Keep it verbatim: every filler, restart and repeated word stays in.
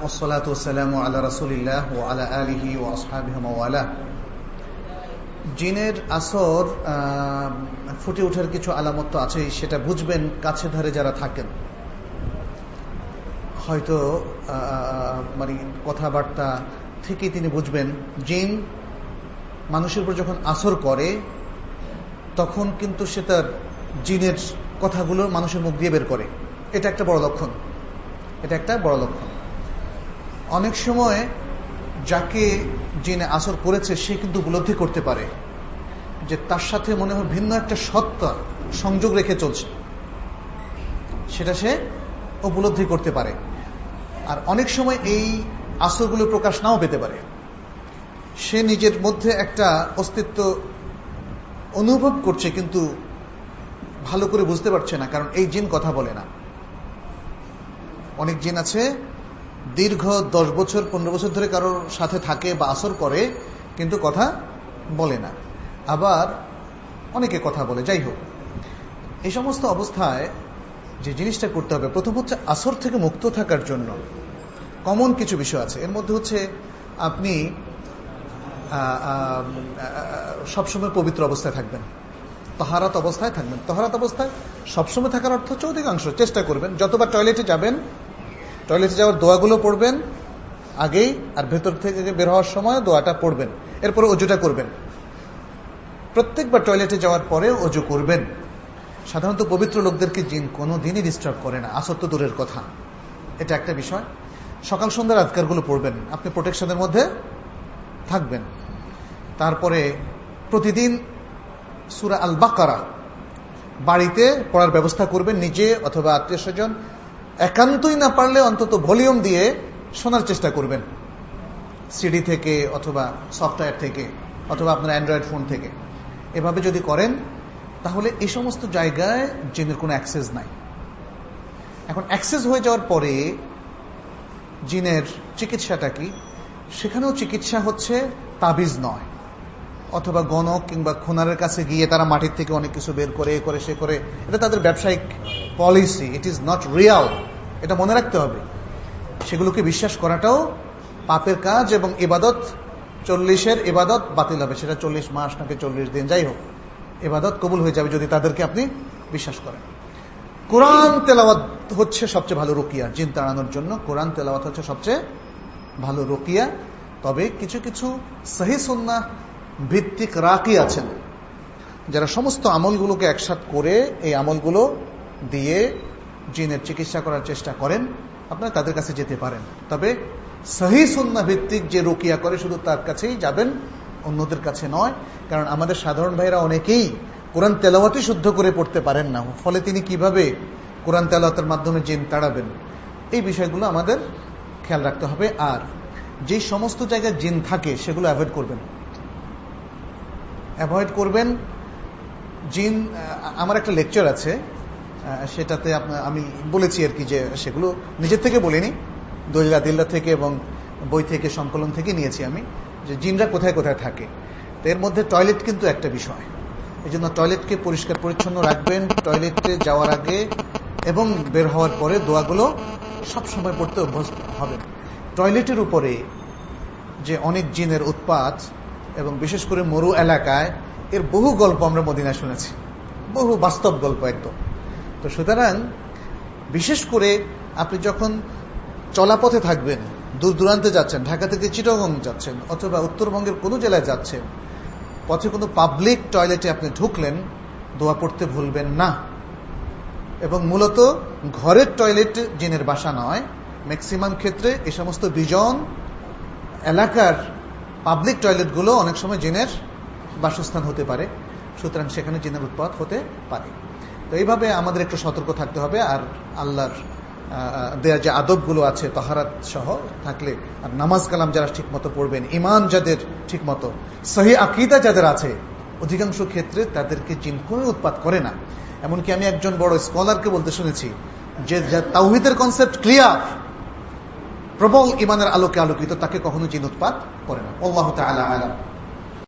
ওয়াসসালাতু ওয়াসসালামু আলা রাসূলিল্লাহ ওয়া আলা আলিহি ওয়া আসহাবিহি ওয়া ওয়ালা। জিনের আসর ফুটে ওঠার কিছু আলামত তো আছে, সেটা বুঝবেন কাছে ধারে যারা থাকেন। হয়তো মানে কথাবার্তা থেকে তিনি বুঝবেন জিন মানুষের উপর যখন আসর করে তখন কিন্তু সে তার জিনের কথাগুলো মানুষের মুখ দিয়ে বের করে। এটা একটা বড় লক্ষণ, এটা একটা বড় লক্ষণ। অনেক সময় যাকে জিনে আসর করেছে সে কিন্তু উপলব্ধি করতে পারে যে তার সাথে মনে হয় ভিন্ন একটা সত্তা সংযোগ রেখে চলছে, সেটা সে উপলব্ধি করতে পারে। আর অনেক সময় এই আসরগুলো প্রকাশ নাও পেতে পারে, সে নিজের মধ্যে একটা অস্তিত্ব অনুভব করছে কিন্তু ভালো করে বুঝতে পারছে না, কারণ এই জিন কথা বলে না। অনেক জিন আছে দীর্ঘ দশ বছর পনেরো বছর ধরে কারোর সাথে থাকে বা আসর করে কিন্তু কথা বলে না, আবার অনেকে কথা বলে। যাই হোক, এই সমস্ত অবস্থায় যে জিনিসটা করতে হবে, প্রথম হচ্ছে আসর থেকে মুক্ত থাকার জন্য কমন কিছু বিষয় আছে। এর মধ্যে হচ্ছে আপনি সবসময় পবিত্র অবস্থায় থাকবেন, তাহারাত অবস্থায় থাকবেন। তাহারাত অবস্থায় সবসময় থাকার অর্থ হচ্ছে অধিকাংশ চেষ্টা করবেন যতবার টয়লেটে যাবেন, টয়লেটে যাওয়ার দোয়াগুলো পড়বেন আগেই, আর ভেতর থেকে বের হওয়ার সময় দোয়াটা পড়বেন, এরপরে অজুটা করবেন। প্রত্যেকবার টয়লেটে যাওয়ার পরে অজু করবেন। সাধারণত পবিত্র লোকদেরকে জিন কোনো দিনই ডিস্টার্ব করে না, আসর তো দূরের কথা। এটা একটা বিষয়। সকাল সন্ধ্যার আজকারগুলো পড়বেন, আপনি প্রোটেকশনের মধ্যে থাকবেন। তারপরে প্রতিদিন সূরা আল বাকারা বাড়িতে পড়ার ব্যবস্থা করবেন, নিজে অথবা আত্মীয় স্বজন। একান্তই না পারলে অন্তত ভলিউম দিয়ে শোনার চেষ্টা করবেন, সিডি থেকে অথবা সফটওয়্যার থেকে অথবা আপনার অ্যান্ড্রয়েড ফোন থেকে। এভাবে যদি করেন তাহলে এই সমস্ত জায়গায় জিনের কোনো অ্যাক্সেস নাই। এখন অ্যাক্সেস হয়ে যাওয়ার পরে জিনের চিকিৎসাটা কি? সেখানেও চিকিৎসা হচ্ছে তাবিজ নয়, অথবা গণক কিংবা খুনারের কাছে গিয়ে তারা মাটির থেকে অনেক কিছু বের করে এ করে সে করে। এটা তাদের ব্যবসায়িক policy, it is not real, এটা মনে রাখতে হবে। সেগুলোকে বিশ্বাস করাটাও পাপের কাজ এবং ইবাদত, চল্লিশের ইবাদত বাতিল হবে। সেটা চল্লিশ মাস নাকি চল্লিশ দিন, যাই হোক, ইবাদত কবুল হয়ে যাবে যদি তাদেরকে আপনি বিশ্বাস করেন। কোরআন তেলাওয়াত হচ্ছে সবচেয়ে ভালো রুকিয়া জিন তাড়ানোর জন্য। কোরআন তেলাওয়াত হচ্ছে সবচেয়ে ভালো রুকিয়া। তবে কিছু কিছু সহিহ সুন্নাহ ভিত্তিক রাকি আছেন যারা সমস্ত আমলগুলোকে একসাথ করে এই আমলগুলো দিয়ে জিনের চিকিৎসা করার চেষ্টা করেন। আপনারা তাদের কাছে যেতে পারেন, তবে সহিহ সুন্নাহ ভিত্তিক যে রুকিয়া করে শুধু তার কাছেই যাবেন, অন্যদের কাছে নয়। কারণ আমাদের সাধারণ ভাইরা অনেকেই কোরআন তেলাওয়াতই শুদ্ধ করে পড়তে পারেন না, ফলে তিনি কিভাবে কোরআন তেলাওয়াতের মাধ্যমে জিন তাড়াবেন? এই বিষয়গুলো আমাদের খেয়াল রাখতে হবে। আর যে সমস্ত জায়গায় জিন থাকে সেগুলো অ্যাভয়েড করবেন, অ্যাভয়েড করবেন। জিন, আমার একটা লেকচার আছে, সেটাতে আপনার আমি বলেছি আর কি, যে সেগুলো নিজের থেকে বলিনি, দলিল আদিল্লা থেকে এবং বই থেকে সংকলন থেকে নিয়েছি আমি, যে জিনরা কোথায় কোথায় থাকে। তো এর মধ্যে টয়লেট কিন্তু একটা বিষয়। এই জন্য টয়লেটকে পরিষ্কার পরিচ্ছন্ন রাখবেন, টয়লেটে যাওয়ার আগে এবং বের হওয়ার পরে দোয়াগুলো সব সময় পড়তে অভ্যস্ত হবেন। টয়লেটের উপরে যে অনেক জিনের উৎপাত, এবং বিশেষ করে মরু এলাকায়, এর বহু গল্প আমরা মদিনায় শুনেছি, বহু বাস্তব গল্প একদম। তো সুতরাং বিশেষ করে আপনি যখন চলাপথে থাকবেন, দূর দূরান্তে যাচ্ছেন, ঢাকা থেকে চিটাগং যাচ্ছেন অথবা উত্তরবঙ্গের কোনো জেলায় যাচ্ছেন, পথে কোনো পাবলিক টয়লেটে আপনি ঢুকলেন, দোয়া পড়তে ভুলবেন না। এবং মূলত ঘরের টয়লেট জিনের বাসা নয়, ম্যাক্সিমাম ক্ষেত্রে এই সমস্ত বিজন এলাকার পাবলিক টয়লেটগুলো অনেক সময় জিনের বাসস্থান হতে পারে, সুতরাং সেখানে জিনের উৎপাত হতে পারে। তো এইভাবে আমাদের একটু সতর্ক থাকতে হবে। আর আল্লাহর দেয়া যে আদবগুলো আছে তাহারাত সহ থাকলে, আর নামাজ কালাম যারা ঠিক মতো পড়বেন, ইমান যাদের ঠিক মতো, সহি আকীদা যাদের আছে, অধিকাংশ ক্ষেত্রে তাদেরকে জিন কোনো উৎপাত করে না। এমনকি আমি একজন বড় স্কলারকে বলতে শুনেছি যে তাওহীদের কনসেপ্ট ক্লিয়ার, প্রবল ইমানের আলোকে আলোকিত, তাকে কখনো জিন উৎপাত করে না। আল্লাহু তাআলা আলাম।